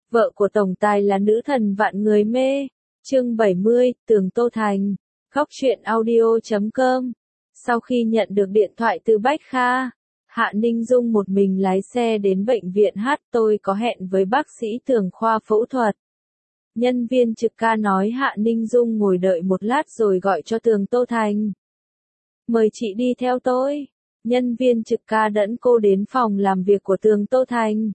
Vợ của tổng tài là nữ thần vạn người mê. Chương 70, Tường Tô Thành. Góc truyện audio.com. Sau khi nhận được điện thoại từ Bách Kha, Hạ Ninh Dung một mình lái xe đến bệnh viện hát. Tôi có hẹn với bác sĩ Tường khoa phẫu thuật. Nhân viên trực ca nói Hạ Ninh Dung ngồi đợi một lát rồi gọi cho Tường Tô Thành. Mời chị đi theo tôi. Nhân viên trực ca dẫn cô đến phòng làm việc của Tường Tô Thành.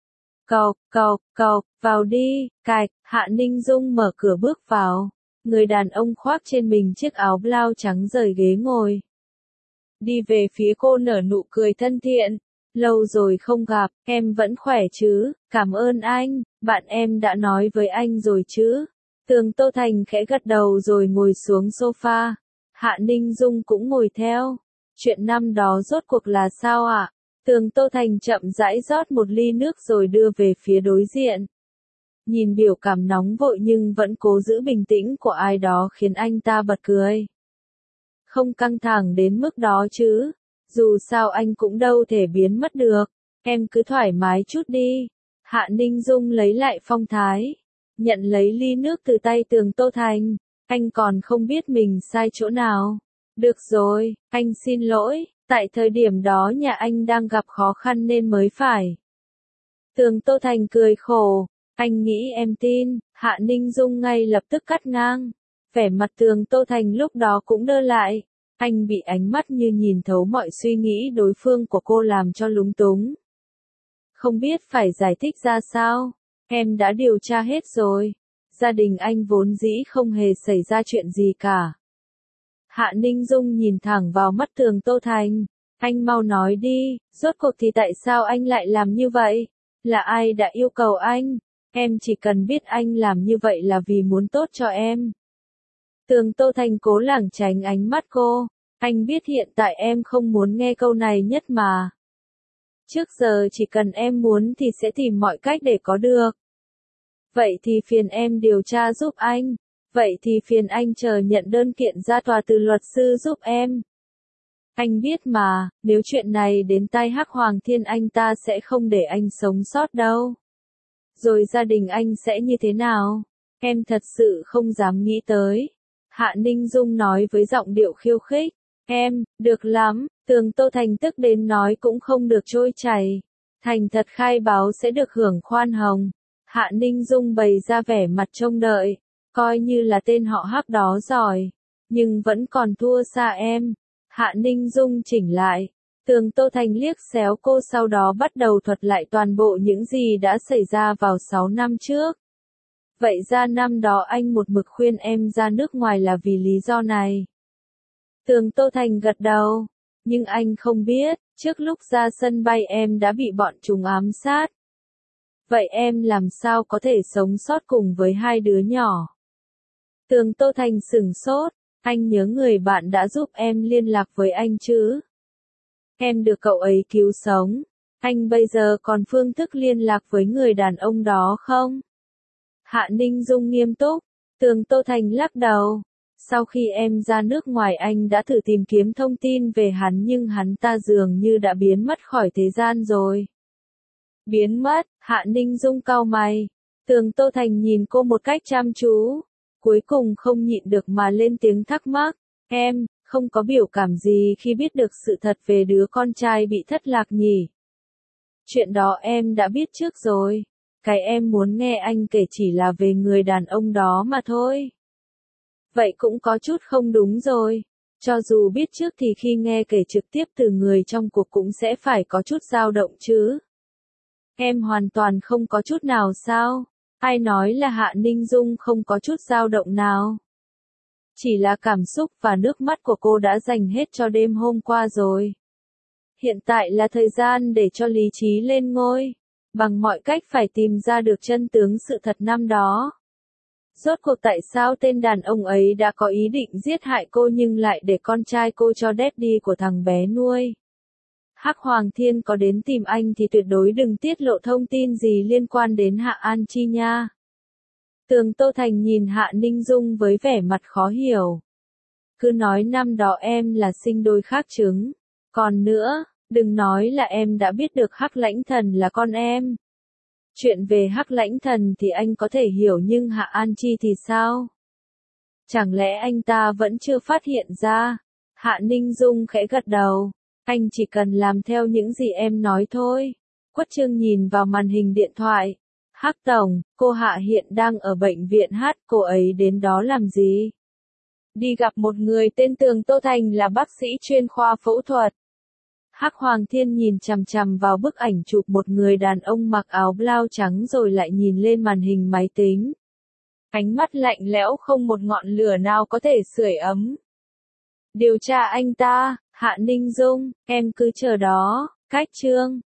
Cộc, vào đi, cạch. Hạ Ninh Dung mở cửa bước vào. Người đàn ông khoác trên mình chiếc áo blau trắng rời ghế ngồi. Đi về phía cô nở nụ cười thân thiện. Lâu rồi không gặp, em vẫn khỏe chứ? Cảm ơn anh, bạn em đã nói với anh rồi chứ? Tường Tô Thành khẽ gật đầu rồi ngồi xuống sofa. Hạ Ninh Dung cũng ngồi theo. Chuyện năm đó rốt cuộc là sao ạ? Tường Tô Thành chậm rãi rót một ly nước rồi đưa về phía đối diện. Nhìn biểu cảm nóng vội nhưng vẫn cố giữ bình tĩnh của ai đó khiến anh ta bật cười. Không căng thẳng đến mức đó chứ, dù sao anh cũng đâu thể biến mất được, em cứ thoải mái chút đi. Hạ Ninh Dung lấy lại phong thái, nhận lấy ly nước từ tay Tường Tô Thành, anh còn không biết mình sai chỗ nào. Được rồi, anh xin lỗi, tại thời điểm đó nhà anh đang gặp khó khăn nên mới phải. Tường Tô Thành cười khổ, anh nghĩ em tin. Hạ Ninh Dung ngay lập tức cắt ngang. Vẻ mặt Tường Tô Thành lúc đó cũng đơ lại. Anh bị ánh mắt như nhìn thấu mọi suy nghĩ đối phương của cô làm cho lúng túng. Không biết phải giải thích ra sao. Em đã điều tra hết rồi. Gia đình anh vốn dĩ không hề xảy ra chuyện gì cả. Hạ Ninh Dung nhìn thẳng vào mắt Tường Tô Thành. Anh mau nói đi, rốt cuộc thì tại sao anh lại làm như vậy? Là ai đã yêu cầu anh? Em chỉ cần biết anh làm như vậy là vì muốn tốt cho em. Tường Tô Thành cố lảng tránh ánh mắt cô. Anh biết hiện tại em không muốn nghe câu này nhất mà. Trước giờ chỉ cần em muốn thì sẽ tìm mọi cách để có được. Vậy thì phiền em điều tra giúp anh. Vậy thì phiền anh chờ nhận đơn kiện ra tòa từ luật sư giúp em. Anh biết mà, nếu chuyện này đến tai Hắc Hoàng Thiên anh ta sẽ không để anh sống sót đâu. Rồi gia đình anh sẽ như thế nào? Em thật sự không dám nghĩ tới. Hạ Ninh Dung nói với giọng điệu khiêu khích. Em, được lắm, Tường Tô Thành tức đến nói cũng không được trôi chảy. Thành thật khai báo sẽ được hưởng khoan hồng. Hạ Ninh Dung bày ra vẻ mặt trông đợi. Coi như là tên họ Hắc đó giỏi. Nhưng vẫn còn thua xa em. Hạ Ninh Dung chỉnh lại. Tường Tô Thành liếc xéo cô sau đó bắt đầu thuật lại toàn bộ những gì đã xảy ra vào 6 năm trước. Vậy ra năm đó anh một mực khuyên em ra nước ngoài là vì lý do này. Tường Tô Thành gật đầu. Nhưng anh không biết, trước lúc ra sân bay em đã bị bọn chúng ám sát. Vậy em làm sao có thể sống sót cùng với hai đứa nhỏ? Tường Tô Thành sửng sốt. Anh nhớ người bạn đã giúp em liên lạc với anh chứ? Em được cậu ấy cứu sống. Anh bây giờ còn phương thức liên lạc với người đàn ông đó không? Hạ Ninh Dung nghiêm túc. Tường Tô Thành lắc đầu. Sau khi em ra nước ngoài anh đã thử tìm kiếm thông tin về hắn nhưng hắn ta dường như đã biến mất khỏi thế gian rồi. Biến mất? Hạ Ninh Dung cau mày. Tường Tô Thành nhìn cô một cách chăm chú. Cuối cùng không nhịn được mà lên tiếng thắc mắc. Em, không có biểu cảm gì khi biết được sự thật về đứa con trai bị thất lạc nhỉ? Chuyện đó em đã biết trước rồi. Cái em muốn nghe anh kể chỉ là về người đàn ông đó mà thôi. Vậy cũng có chút không đúng rồi. Cho dù biết trước thì khi nghe kể trực tiếp từ người trong cuộc cũng sẽ phải có chút dao động chứ. Em hoàn toàn không có chút nào sao? Ai nói là Hạ Ninh Dung không có chút dao động nào? Chỉ là cảm xúc và nước mắt của cô đã dành hết cho đêm hôm qua rồi. Hiện tại là thời gian để cho lý trí lên ngôi. Bằng mọi cách phải tìm ra được chân tướng sự thật năm đó. Rốt cuộc tại sao tên đàn ông ấy đã có ý định giết hại cô nhưng lại để con trai cô cho daddy của thằng bé nuôi? Hắc Hoàng Thiên có đến tìm anh thì tuyệt đối đừng tiết lộ thông tin gì liên quan đến Hạ An Chi nha. Tường Tô Thành nhìn Hạ Ninh Dung với vẻ mặt khó hiểu. Cứ nói năm đó em là sinh đôi khác trứng. Còn nữa, đừng nói là em đã biết được Hắc Lãnh Thần là con em. Chuyện về Hắc Lãnh Thần thì anh có thể hiểu nhưng Hạ An Chi thì sao? Chẳng lẽ anh ta vẫn chưa phát hiện ra? Hạ Ninh Dung khẽ gật đầu. Anh chỉ cần làm theo những gì em nói thôi. Quất Trương nhìn vào màn hình điện thoại. Hắc Tổng, cô Hạ hiện đang ở bệnh viện H, cô ấy đến đó làm gì? Đi gặp một người tên Tường Tô Thành là bác sĩ chuyên khoa phẫu thuật. Hắc Hoàng Thiên nhìn chằm chằm vào bức ảnh chụp một người đàn ông mặc áo blau trắng rồi lại nhìn lên màn hình máy tính. Ánh mắt lạnh lẽo không một ngọn lửa nào có thể sưởi ấm. Điều tra anh ta, Hạ Ninh Dung, em cứ chờ đó, Cách Trương.